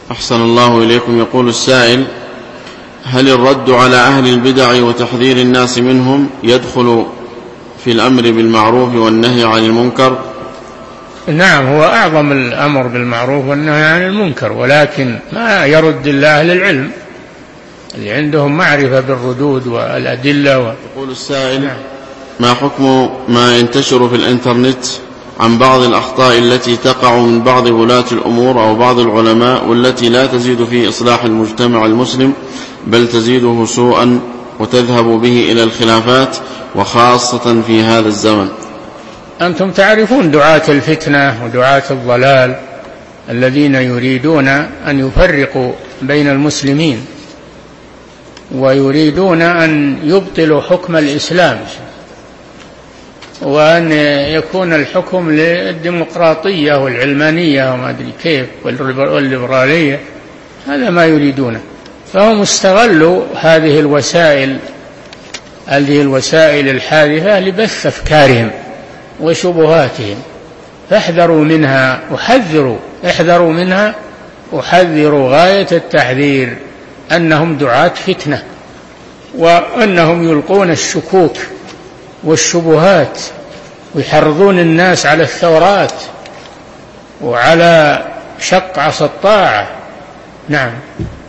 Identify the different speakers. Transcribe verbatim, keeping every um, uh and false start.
Speaker 1: أحسن الله إليكم. يقول السائل: هل الرد على أهل البدع وتحذير الناس منهم يدخل في الأمر بالمعروف والنهي عن المنكر؟
Speaker 2: نعم، هو أعظم الأمر بالمعروف والنهي عن المنكر، ولكن ما يرد إلا أهل العلم اللي عندهم معرفة بالردود والأدلة و...
Speaker 1: يقول السائل: نعم. ما حكم ما ينتشر في الإنترنت عن بعض الأخطاء التي تقع من بعض ولاة الأمور أو بعض العلماء، والتي لا تزيد في إصلاح المجتمع المسلم بل تزيده سوءا وتذهب به إلى الخلافات، وخاصة في هذا الزمن؟
Speaker 2: أنتم تعرفون دعاة الفتنة ودعاة الضلال الذين يريدون أن يفرقوا بين المسلمين ويريدون أن يبطلوا حكم الإسلام وأن يكون الحكم للديمقراطية والعلمانية وما أدري كيف والليبرالية. هذا ما يريدونه، فهم استغلوا هذه الوسائل هذه الوسائل الحادثة لبث أفكارهم وشبهاتهم، فاحذروا منها وحذروا احذروا منها وحذروا غاية التحذير أنهم دعاة فتنة، وأنهم يلقون الشكوك والشبهات ويحرضون الناس على الثورات وعلى شق عصا الطاعة. نعم.